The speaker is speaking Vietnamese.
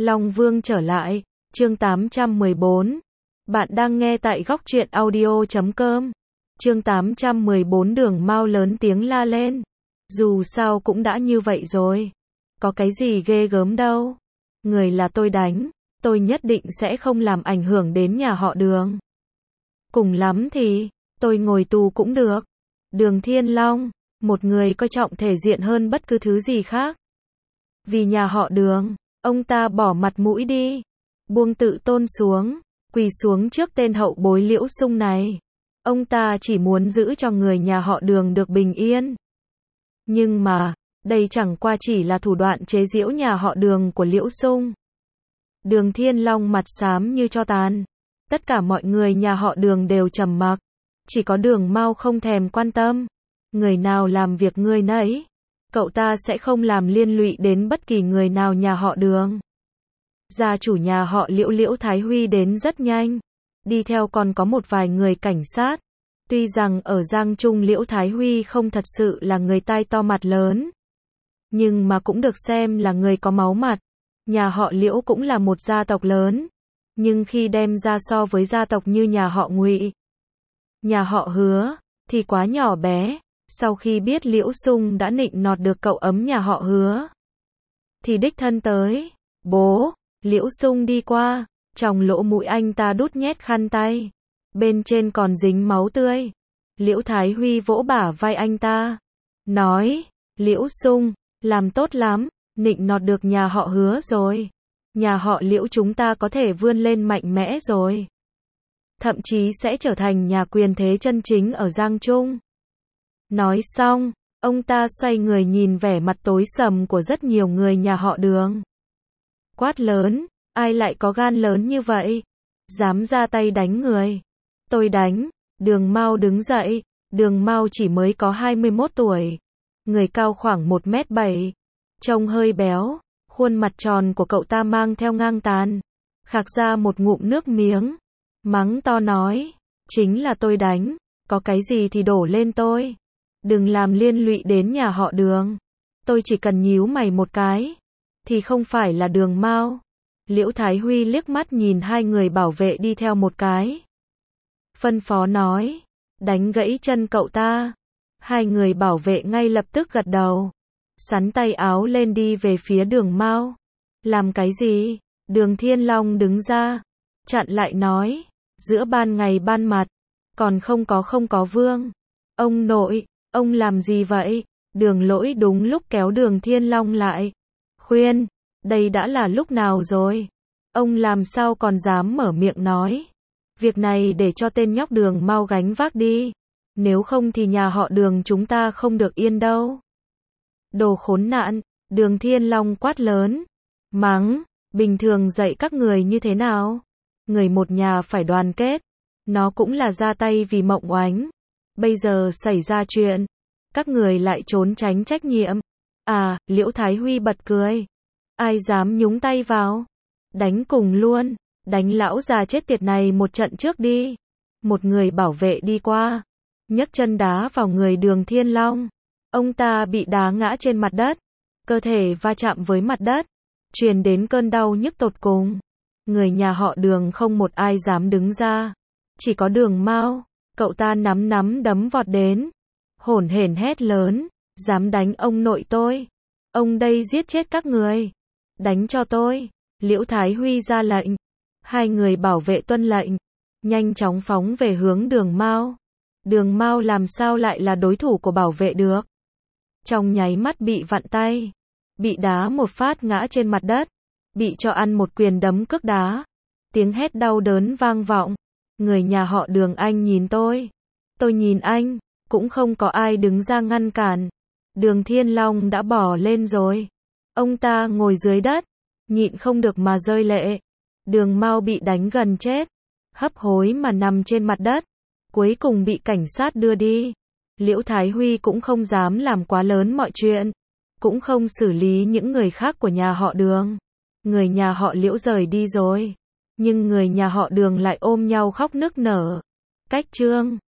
Long Vương trở lại, chương 814. Bạn đang nghe tại góc truyện audio.com. Chương 814 Đường Mao lớn tiếng la lên. Dù sao cũng đã như vậy rồi. Có cái gì ghê gớm đâu. Người là tôi đánh, tôi nhất định sẽ không làm ảnh hưởng đến nhà họ Đường. Cùng lắm thì, tôi ngồi tù cũng được. Đường Thiên Long, một người coi trọng thể diện hơn bất cứ thứ gì khác. Vì nhà họ Đường, ông ta bỏ mặt mũi đi, buông tự tôn xuống, quỳ xuống trước tên hậu bối Liễu Sung này. Ông ta chỉ muốn giữ cho người nhà họ Đường được bình yên. Nhưng mà, đây chẳng qua chỉ là thủ đoạn chế giễu nhà họ Đường của Liễu Sung. Đường Thiên Long mặt xám như tro tàn. Tất cả mọi người nhà họ Đường đều trầm mặc. Chỉ có Đường Mao không thèm quan tâm. Người nào làm việc người nấy. Cậu ta sẽ không làm liên lụy đến bất kỳ người nào nhà họ Đường. Gia chủ nhà họ Liễu Liễu Thái Huy đến rất nhanh. Đi theo còn có một vài người cảnh sát. Tuy rằng ở Giang Trung Liễu Thái Huy không thật sự là người tai to mặt lớn. Nhưng mà cũng được xem là người có máu mặt. Nhà họ Liễu cũng là một gia tộc lớn. Nhưng khi đem ra so với gia tộc như nhà họ Ngụy, nhà họ Hứa, thì quá nhỏ bé. Sau khi biết Liễu Sung đã nịnh nọt được cậu ấm nhà họ Hứa, thì đích thân tới. Bố, Liễu Sung đi qua, trong lỗ mũi anh ta đút nhét khăn tay. Bên trên còn dính máu tươi. Liễu Thái Huy vỗ bả vai anh ta. Nói, Liễu Sung, làm tốt lắm, nịnh nọt được nhà họ Hứa rồi. Nhà họ Liễu chúng ta có thể vươn lên mạnh mẽ rồi. Thậm chí sẽ trở thành nhà quyền thế chân chính ở Giang Trung. Nói xong, ông ta xoay người nhìn vẻ mặt tối sầm của rất nhiều người nhà họ Đường. Quát lớn, ai lại có gan lớn như vậy? Dám ra tay đánh người. Tôi đánh. Đường Mao đứng dậy. Đường Mao chỉ mới có 21 tuổi. Người cao khoảng 1m7. Trông hơi béo. Khuôn mặt tròn của cậu ta mang theo ngang tàn. Khạc ra một ngụm nước miếng. Mắng to nói. Chính là tôi đánh. Có cái gì thì đổ lên tôi. Đừng làm liên lụy đến nhà họ Đường. Tôi chỉ cần nhíu mày một cái. Thì không phải là Đường Mao. Liễu Thái Huy liếc mắt nhìn hai người bảo vệ đi theo một cái. Phân phó nói. Đánh gãy chân cậu ta. Hai người bảo vệ ngay lập tức gật đầu. Xắn tay áo lên đi về phía Đường Mao. Làm cái gì? Đường Thiên Long đứng ra. Chặn lại nói. Giữa ban ngày ban mặt. Còn không có vương. Ông nội, ông làm gì vậy? Đường Lỗi đúng lúc kéo Đường Thiên Long lại. Khuyên, đây đã là lúc nào rồi? Ông làm sao còn dám mở miệng nói? Việc này để cho tên nhóc Đường Mao gánh vác đi. Nếu không thì nhà họ Đường chúng ta không được yên đâu. Đồ khốn nạn, Đường Thiên Long quát lớn. Mắng, bình thường dạy các người như thế nào? Người một nhà phải đoàn kết. Nó cũng là ra tay vì Mộng Oánh. Bây giờ xảy ra chuyện. Các người lại trốn tránh trách nhiệm. À, Liễu Thái Huy bật cười. Ai dám nhúng tay vào? Đánh cùng luôn. Đánh lão già chết tiệt này một trận trước đi. Một người bảo vệ đi qua. Nhấc chân đá vào người Đường Thiên Long. Ông ta bị đá ngã trên mặt đất. Cơ thể va chạm với mặt đất. Truyền đến cơn đau nhức tột cùng. Người nhà họ Đường không một ai dám đứng ra. Chỉ có Đường Mao. Cậu ta nắm đấm vọt đến. Hổn hển hét lớn. Dám đánh ông nội tôi. Ông đây giết chết các người. Đánh cho tôi. Liễu Thái Huy ra lệnh. Hai người bảo vệ tuân lệnh. Nhanh chóng phóng về hướng Đường Mao. Đường Mao làm sao lại là đối thủ của bảo vệ được. Trong nháy mắt bị vặn tay. Bị đá một phát ngã trên mặt đất. Bị cho ăn một quyền đấm cước đá. Tiếng hét đau đớn vang vọng. Người nhà họ Đường anh nhìn tôi. Tôi nhìn anh. Cũng không có ai đứng ra ngăn cản. Đường Thiên Long đã bỏ lên rồi. Ông ta ngồi dưới đất. Nhịn không được mà rơi lệ. Đường Mao bị đánh gần chết. Hấp hối mà nằm trên mặt đất. Cuối cùng bị cảnh sát đưa đi. Liễu Thái Huy cũng không dám làm quá lớn mọi chuyện. Cũng không xử lý những người khác của nhà họ Đường. Người nhà họ Liễu rời đi rồi. Nhưng người nhà họ Đường lại ôm nhau khóc nức nở. Cách chương